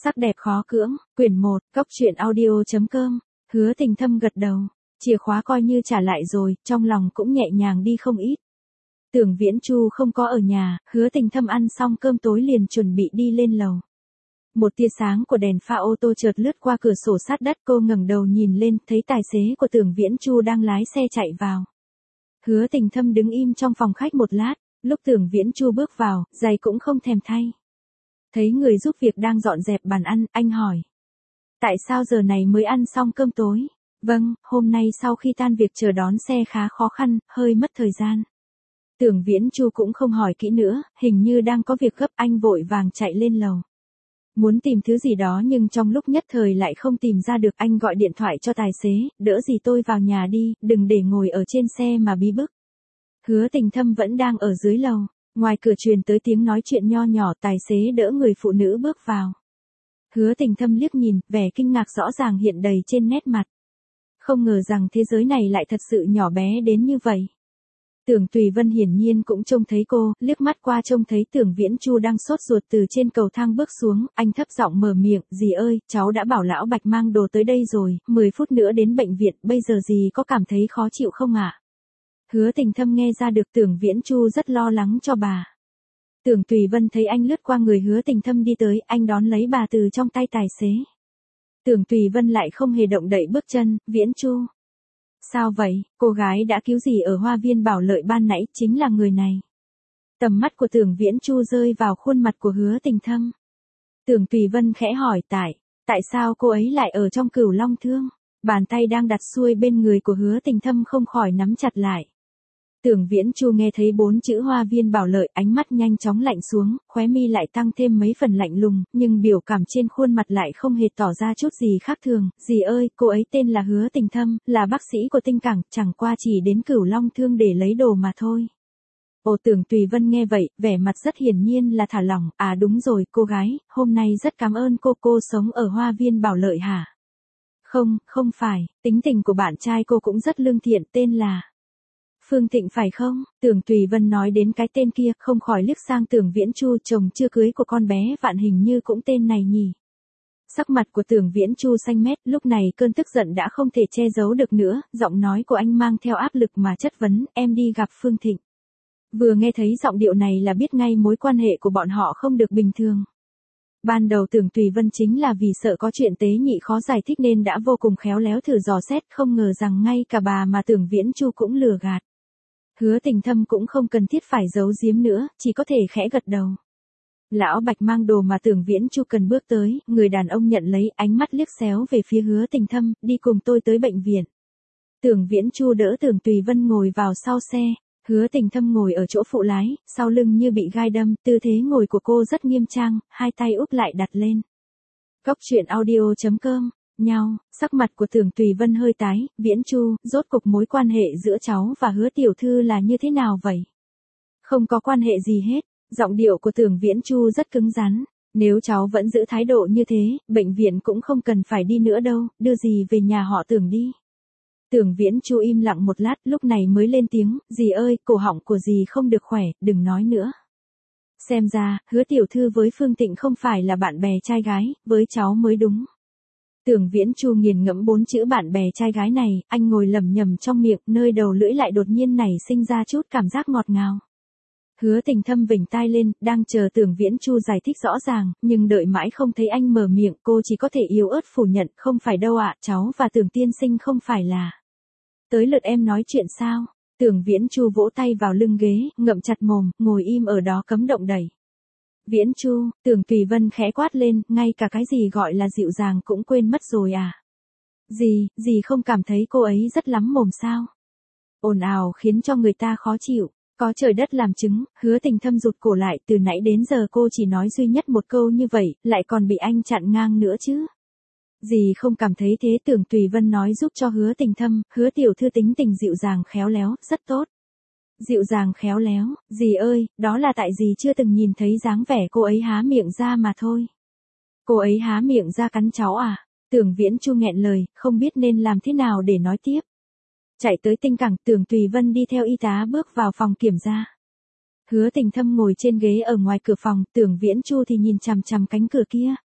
Sắc đẹp khó cưỡng, quyển 1, cốc truyện audio.com, Hứa Tình Thâm gật đầu, chìa khóa coi như trả lại rồi, trong lòng cũng nhẹ nhàng đi không ít. Tưởng Viễn Chu không có ở nhà, Hứa Tình Thâm ăn xong cơm tối liền chuẩn bị đi lên lầu. Một tia sáng của đèn pha ô tô chợt lướt qua cửa sổ sát đất, cô ngẩng đầu nhìn lên, thấy tài xế của Tưởng Viễn Chu đang lái xe chạy vào. Hứa Tình Thâm đứng im trong phòng khách một lát, lúc Tưởng Viễn Chu bước vào, giày cũng không thèm thay. Thấy người giúp việc đang dọn dẹp bàn ăn, anh hỏi. Tại sao giờ này mới ăn xong cơm tối? Vâng, hôm nay sau khi tan việc chờ đón xe khá khó khăn, hơi mất thời gian. Tưởng Viễn Chu cũng không hỏi kỹ nữa, hình như đang có việc gấp, anh vội vàng chạy lên lầu. Muốn tìm thứ gì đó nhưng trong lúc nhất thời lại không tìm ra được, anh gọi điện thoại cho tài xế, đỡ gì tôi vào nhà đi, đừng để ngồi ở trên xe mà bí bức. Hứa Tình Thâm vẫn đang ở dưới lầu, ngoài cửa truyền tới tiếng nói chuyện nho nhỏ, tài xế đỡ người phụ nữ bước vào. Hứa Tình Thâm liếc nhìn, vẻ kinh ngạc rõ ràng hiện đầy trên nét mặt. Không ngờ rằng thế giới này lại thật sự nhỏ bé đến như vậy. Tưởng Tùy Vân hiển nhiên cũng trông thấy cô, liếc mắt qua trông thấy Tưởng Viễn Chu đang sốt ruột từ trên cầu thang bước xuống, anh thấp giọng mở miệng, dì ơi, cháu đã bảo lão Bạch mang đồ tới đây rồi, 10 phút nữa đến bệnh viện, bây giờ dì có cảm thấy khó chịu không ạ? Hứa Tình Thâm nghe ra được Tưởng Viễn Chu rất lo lắng cho bà. Tưởng Tùy Vân thấy anh lướt qua người Hứa Tình Thâm đi tới, anh đón lấy bà từ trong tay tài xế. Tưởng Tùy Vân lại không hề động đậy bước chân, Viễn Chu. Sao vậy, cô gái đã cứu dì ở Hoa Viên Bảo Lợi ban nãy, chính là người này. Tầm mắt của Tưởng Viễn Chu rơi vào khuôn mặt của Hứa Tình Thâm. Tưởng Tùy Vân khẽ hỏi tại sao cô ấy lại ở trong Cửu Long Thương? Bàn tay đang đặt xuôi bên người của Hứa Tình Thâm không khỏi nắm chặt lại. Tưởng Viễn Chu nghe thấy 4 chữ Hoa Viên Bảo Lợi, ánh mắt nhanh chóng lạnh xuống, khóe mi lại tăng thêm mấy phần lạnh lùng, nhưng biểu cảm trên khuôn mặt lại không hề tỏ ra chút gì khác thường. Dì ơi, cô ấy tên là Hứa Tình Thâm, là bác sĩ của Tinh Cảng, chẳng qua chỉ đến Cửu Long Thương để lấy đồ mà thôi. Ồ, Tưởng Tùy Vân nghe vậy, vẻ mặt rất hiển nhiên là thả lỏng, à đúng rồi, cô gái, hôm nay rất cảm ơn cô sống ở Hoa Viên Bảo Lợi hả? Không phải, tính tình của bạn trai cô cũng rất lương thiện, tên là Phương Thịnh phải không? Tưởng Tùy Vân nói đến cái tên kia, không khỏi liếc sang Tưởng Viễn Chu, chồng chưa cưới của con bé Vạn hình như cũng tên này nhỉ. Sắc mặt của Tưởng Viễn Chu xanh mét, lúc này cơn tức giận đã không thể che giấu được nữa, giọng nói của anh mang theo áp lực mà chất vấn, em đi gặp Phương Thịnh. Vừa nghe thấy giọng điệu này là biết ngay mối quan hệ của bọn họ không được bình thường. Ban đầu Tưởng Tùy Vân chính là vì sợ có chuyện tế nhị khó giải thích nên đã vô cùng khéo léo thử dò xét, không ngờ rằng ngay cả bà mà Tưởng Viễn Chu cũng lừa gạt. Hứa Tình Thâm cũng không cần thiết phải giấu giếm nữa, chỉ có thể khẽ gật đầu. Lão Bạch mang đồ mà Tưởng Viễn Chu cần bước tới, người đàn ông nhận lấy, ánh mắt liếc xéo về phía Hứa Tình Thâm, đi cùng tôi tới bệnh viện. Tưởng Viễn Chu đỡ Tưởng Tùy Vân ngồi vào sau xe, Hứa Tình Thâm ngồi ở chỗ phụ lái, sau lưng như bị gai đâm, tư thế ngồi của cô rất nghiêm trang, hai tay úp lại đặt lên. Cốc truyện audio.com, nhau, sắc mặt của Tưởng Tùy Vân hơi tái, Viễn Chu, rốt cục mối quan hệ giữa cháu và Hứa tiểu thư là như thế nào vậy? Không có quan hệ gì hết, giọng điệu của Tưởng Viễn Chu rất cứng rắn, nếu cháu vẫn giữ thái độ như thế, bệnh viện cũng không cần phải đi nữa đâu, đưa dì về nhà họ Tưởng đi. Tưởng Viễn Chu im lặng một lát, lúc này mới lên tiếng, dì ơi, cổ họng của dì không được khỏe, đừng nói nữa. Xem ra, Hứa tiểu thư với Phương Thịnh không phải là bạn bè trai gái, với cháu mới đúng. Tưởng Viễn Chu nghiền ngẫm 4 chữ bạn bè trai gái này, anh ngồi lẩm nhẩm trong miệng, nơi đầu lưỡi lại đột nhiên nảy sinh ra chút cảm giác ngọt ngào. Hứa Tình Thâm vểnh tai lên, đang chờ Tưởng Viễn Chu giải thích rõ ràng, nhưng đợi mãi không thấy anh mở miệng, cô chỉ có thể yếu ớt phủ nhận, không phải đâu ạ, cháu và Tưởng tiên sinh không phải là. Tới lượt em nói chuyện sao? Tưởng Viễn Chu vỗ tay vào lưng ghế, ngậm chặt mồm, ngồi im ở đó cấm động đẩy. Viễn Chu, Tưởng Tùy Vân khẽ quát lên, ngay cả cái gì gọi là dịu dàng cũng quên mất rồi à? Dì không cảm thấy cô ấy rất lắm mồm sao? Ồn ào khiến cho người ta khó chịu. Có trời đất làm chứng, Hứa Tình Thâm rụt cổ lại, từ nãy đến giờ cô chỉ nói duy nhất một câu như vậy, lại còn bị anh chặn ngang nữa chứ. Dì không cảm thấy thế, Tưởng Tùy Vân nói giúp cho Hứa Tình Thâm, Hứa tiểu thư tính tình dịu dàng khéo léo, rất tốt. Dịu dàng khéo léo, dì ơi, đó là tại dì chưa từng nhìn thấy dáng vẻ cô ấy há miệng ra mà thôi. Cô ấy há miệng ra cắn cháu à? Tưởng Viễn Chu nghẹn lời, không biết nên làm thế nào để nói tiếp. Chạy tới Tinh Cảng, Tưởng Tùy Vân đi theo y tá bước vào phòng kiểm tra. Hứa Tình Thâm ngồi trên ghế ở ngoài cửa phòng, Tưởng Viễn Chu thì nhìn chằm chằm cánh cửa kia.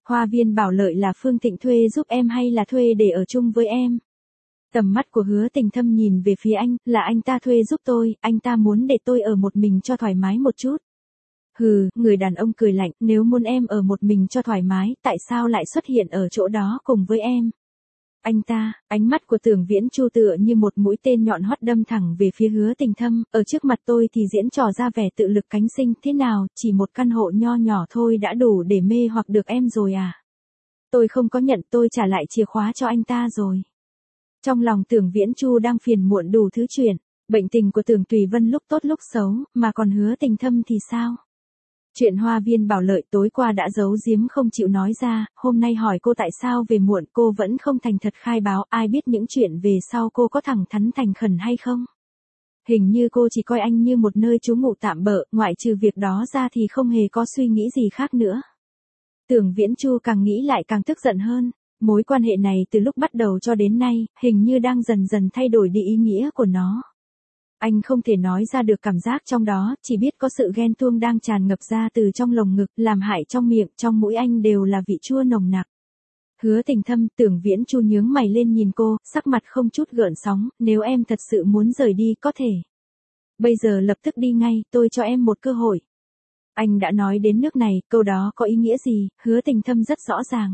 Hoa viên Bảo Lợi là Phương Thịnh thuê giúp em hay là thuê để ở chung với em? Tầm mắt của Hứa Tình Thâm nhìn về phía anh, là anh ta thuê giúp tôi, anh ta muốn để tôi ở một mình cho thoải mái một chút. Hừ, người đàn ông cười lạnh, nếu muốn em ở một mình cho thoải mái, tại sao lại xuất hiện ở chỗ đó cùng với em? Anh ta, ánh mắt của Tưởng Viễn Chu tựa như một mũi tên nhọn hoắt đâm thẳng về phía Hứa Tình Thâm, ở trước mặt tôi thì diễn trò ra vẻ tự lực cánh sinh, thế nào, chỉ một căn hộ nho nhỏ thôi đã đủ để mê hoặc được em rồi à? Tôi không có nhận, tôi trả lại chìa khóa cho anh ta rồi. Trong lòng Tưởng Viễn Chu đang phiền muộn đủ thứ chuyện, bệnh tình của Tưởng Tùy Vân lúc tốt lúc xấu, mà còn Hứa Tình Thâm thì sao? Chuyện Hoa viên Bảo Lợi tối qua đã giấu giếm không chịu nói ra, hôm nay hỏi cô tại sao về muộn cô vẫn không thành thật khai báo, ai biết những chuyện về sau cô có thẳng thắn thành khẩn hay không? Hình như cô chỉ coi anh như một nơi trú ngụ tạm bợ, ngoại trừ việc đó ra thì không hề có suy nghĩ gì khác nữa. Tưởng Viễn Chu càng nghĩ lại càng tức giận hơn, mối quan hệ này từ lúc bắt đầu cho đến nay, hình như đang dần dần thay đổi đi ý nghĩa của nó. Anh không thể nói ra được cảm giác trong đó, chỉ biết có sự ghen tuông đang tràn ngập ra từ trong lồng ngực, làm hại trong miệng, trong mũi anh đều là vị chua nồng nặc. Hứa Tình Thâm, Tưởng Viễn Chu nhướng mày lên nhìn cô, sắc mặt không chút gợn sóng, nếu em thật sự muốn rời đi có thể. Bây giờ lập tức đi ngay, tôi cho em một cơ hội. Anh đã nói đến nước này, câu đó có ý nghĩa gì, Hứa Tình Thâm rất rõ ràng.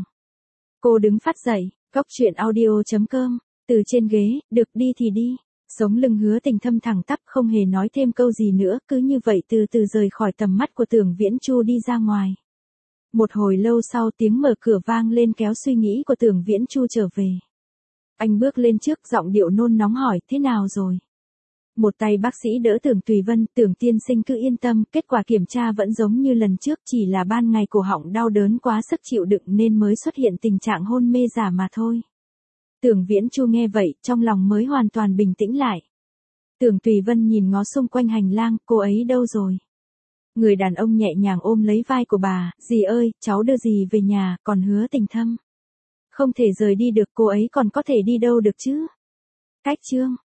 Cô đứng phát dậy, cóc truyện audio.com, từ trên ghế, được đi thì đi. Sống lưng Hứa Tình Thâm thẳng tắp không hề nói thêm câu gì nữa, cứ như vậy từ từ rời khỏi tầm mắt của Tưởng Viễn Chu đi ra ngoài. Một hồi lâu sau tiếng mở cửa vang lên kéo suy nghĩ của Tưởng Viễn Chu trở về. Anh bước lên trước giọng điệu nôn nóng hỏi, thế nào rồi? Một tay bác sĩ đỡ Tưởng Tùy Vân, Tưởng tiên sinh cứ yên tâm, kết quả kiểm tra vẫn giống như lần trước, chỉ là ban ngày cổ họng đau đớn quá sức chịu đựng nên mới xuất hiện tình trạng hôn mê giả mà thôi. Tưởng Viễn Chu nghe vậy, trong lòng mới hoàn toàn bình tĩnh lại. Tưởng Tùy Vân nhìn ngó xung quanh hành lang, cô ấy đâu rồi? Người đàn ông nhẹ nhàng ôm lấy vai của bà, dì ơi, cháu đưa dì về nhà, còn Hứa Tình Thâm. Không thể rời đi được, cô ấy còn có thể đi đâu được chứ? Cách chương.